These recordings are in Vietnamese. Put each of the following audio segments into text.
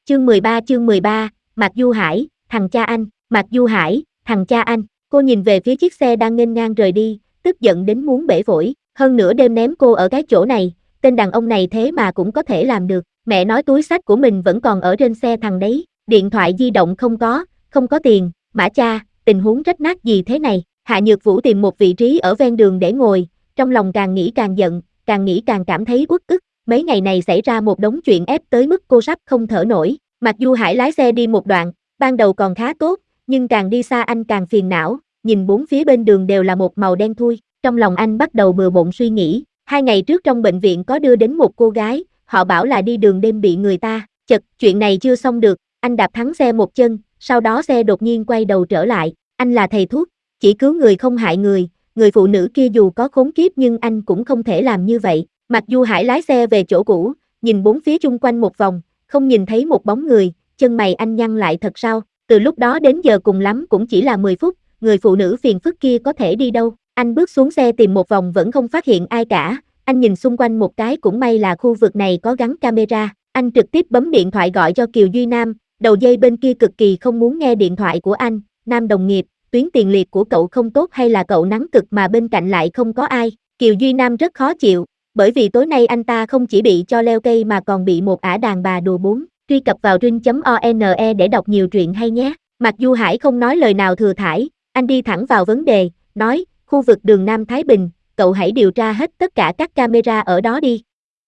Chương 13, Mạc Du Hải, thằng cha anh, Mạc Du Hải, thằng cha anh, cô nhìn về phía chiếc xe đang nghênh ngang rời đi, tức giận đến muốn bể phổi, hơn nữa đêm ném cô ở cái chỗ này, tên đàn ông này thế mà cũng có thể làm được, mẹ nói túi xách của mình vẫn còn ở trên xe thằng đấy, điện thoại di động không có tiền, mã cha, tình huống rách nát gì thế này, Hạ Nhược Vũ tìm một vị trí ở ven đường để ngồi, trong lòng càng nghĩ càng giận, càng nghĩ càng cảm thấy uất ức. Mấy ngày này xảy ra một đống chuyện ép tới mức cô sắp không thở nổi. Mạc Du Hải lái xe đi một đoạn, ban đầu còn khá tốt, nhưng càng đi xa anh càng phiền não, nhìn bốn phía bên đường đều là một màu đen thui. Trong lòng anh bắt đầu bừa bộn suy nghĩ, 2 ngày trước trong bệnh viện có đưa đến một cô gái, họ bảo là đi đường đêm bị người ta, chật, chuyện này chưa xong được, anh đạp thắng xe một chân, sau đó xe đột nhiên quay đầu trở lại, anh là thầy thuốc, chỉ cứu người không hại người, người phụ nữ kia dù có khốn kiếp nhưng anh cũng không thể làm như vậy. Mạc Du Hải lái xe về chỗ cũ, nhìn bốn phía chung quanh một vòng, không nhìn thấy một bóng người, chân mày anh nhăn lại thật sao, từ lúc đó đến giờ cùng lắm cũng chỉ là 10 phút, người phụ nữ phiền phức kia có thể đi đâu, anh bước xuống xe tìm một vòng vẫn không phát hiện ai cả, anh nhìn xung quanh một cái cũng may là khu vực này có gắn camera, anh trực tiếp bấm điện thoại gọi cho Kiều Duy Nam, đầu dây bên kia cực kỳ không muốn nghe điện thoại của anh, Nam đồng nghiệp, tuyến tiền liệt của cậu không tốt hay là cậu nắng cực mà bên cạnh lại không có ai, Kiều Duy Nam rất khó chịu. Bởi vì tối nay anh ta không chỉ bị cho leo cây mà còn bị một ả đàn bà đùa bún. Truy cập vào ring.one để đọc nhiều truyện hay nhé. Mạc Du Hải không nói lời nào thừa thãi, anh đi thẳng vào vấn đề, nói, khu vực đường Nam Thái Bình, cậu hãy điều tra hết tất cả các camera ở đó đi.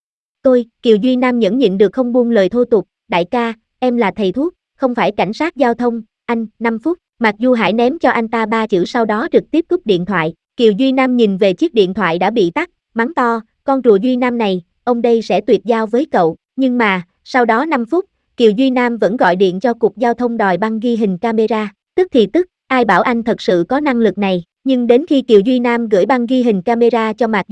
Kiều Duy Nam nhẫn nhịn được không buông lời thô tục, đại ca, em là thầy thuốc, không phải cảnh sát giao thông, anh, 5 phút, Mạc Du Hải ném cho anh ta 3 chữ sau đó trực tiếp cúp điện thoại. Kiều Duy Nam nhìn về chiếc điện thoại đã bị tắt, mắng to, con rùa Duy Nam này, ông đây sẽ tuyệt giao với cậu, nhưng mà, sau đó 5 phút, Kiều Duy Nam vẫn gọi điện cho cục giao thông đòi băng ghi hình camera, tức thì tức, ai bảo anh thật sự có năng lực này, nhưng đến khi Kiều Duy Nam gửi băng ghi hình camera cho Mạc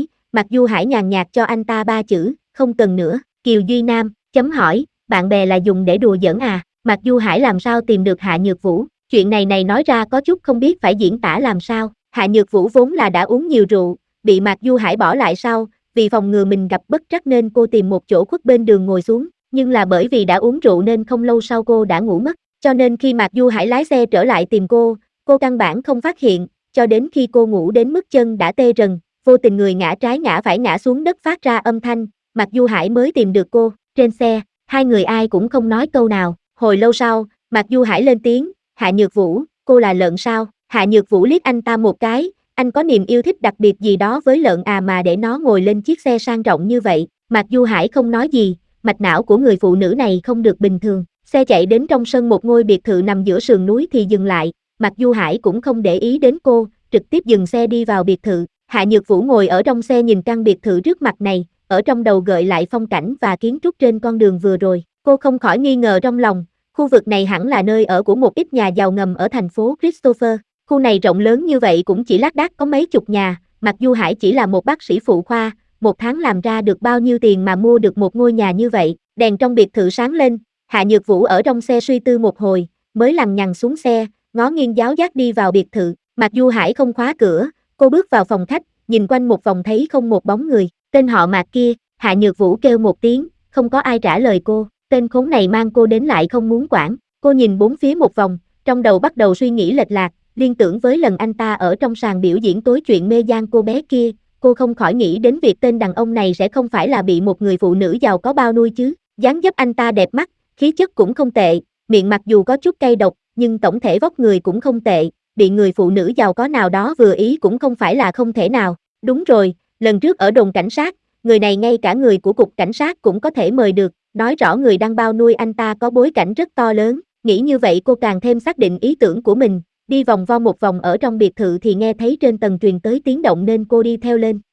Du Hải nhàn nhạt cho anh ta 3 chữ, không cần nữa, Kiều Duy Nam, chấm hỏi, bạn bè là dùng để đùa giỡn à, Mạc Du Hải làm sao tìm được Hạ Nhược Vũ, chuyện này nói ra có chút không biết phải diễn tả làm sao, Hạ Nhược Vũ vốn là đã uống nhiều rượu, bị Mạc Du Hải bỏ lại sau, vì phòng ngừa mình gặp bất trắc nên cô tìm một chỗ khuất bên đường ngồi xuống, nhưng là bởi vì đã uống rượu nên không lâu sau cô đã ngủ mất, cho nên khi Mạc Du Hải lái xe trở lại tìm cô căn bản không phát hiện, cho đến khi cô ngủ đến mức chân đã tê rần, vô tình người ngã trái ngã phải ngã xuống đất phát ra âm thanh, Mạc Du Hải mới tìm được cô, trên xe, hai người ai cũng không nói câu nào, hồi lâu sau, Mạc Du Hải lên tiếng, Hạ Nhược Vũ, cô là lợn sao, Hạ Nhược Vũ liếc anh ta một cái, anh có niềm yêu thích đặc biệt gì đó với lợn à mà để nó ngồi lên chiếc xe sang trọng như vậy, Mạc Du Hải không nói gì, mạch não của người phụ nữ này không được bình thường, xe chạy đến trong sân một ngôi biệt thự nằm giữa sườn núi thì dừng lại, Mạc Du Hải cũng không để ý đến cô, trực tiếp dừng xe đi vào biệt thự, Hạ Nhược Vũ ngồi ở trong xe nhìn căn biệt thự trước mặt này, ở trong đầu gợi lại phong cảnh và kiến trúc trên con đường vừa rồi, cô không khỏi nghi ngờ trong lòng, khu vực này hẳn là nơi ở của một ít nhà giàu ngầm ở thành phố Christopher. Khu này rộng lớn như vậy cũng chỉ lác đác có mấy chục nhà, Mạc Du Hải chỉ là một bác sĩ phụ khoa, một tháng làm ra được bao nhiêu tiền mà mua được một ngôi nhà như vậy, đèn trong biệt thự sáng lên, Hạ Nhược Vũ ở trong xe suy tư một hồi, mới lằng nhằng xuống xe, ngó nghiêng giáo giác đi vào biệt thự, Mạc Du Hải không khóa cửa, cô bước vào phòng khách, nhìn quanh một vòng thấy không một bóng người, tên họ Mạc kia, Hạ Nhược Vũ kêu một tiếng, không có ai trả lời cô, tên khốn này mang cô đến lại không muốn quản, cô nhìn bốn phía một vòng, trong đầu bắt đầu suy nghĩ lệch lạc, liên tưởng với lần anh ta ở trong sàn biểu diễn tối chuyện mê gian cô bé kia, cô không khỏi nghĩ đến việc tên đàn ông này sẽ không phải là bị một người phụ nữ giàu có bao nuôi chứ, dáng dấp anh ta đẹp mắt, khí chất cũng không tệ, miệng mặc dù có chút cay độc, nhưng tổng thể vóc người cũng không tệ, bị người phụ nữ giàu có nào đó vừa ý cũng không phải là không thể nào, đúng rồi, lần trước ở đồn cảnh sát, người này ngay cả người của cục cảnh sát cũng có thể mời được, nói rõ người đang bao nuôi anh ta có bối cảnh rất to lớn, nghĩ như vậy cô càng thêm xác định ý tưởng của mình. Đi vòng vo một vòng ở trong biệt thự thì nghe thấy trên tầng truyền tới tiếng động nên cô đi theo lên,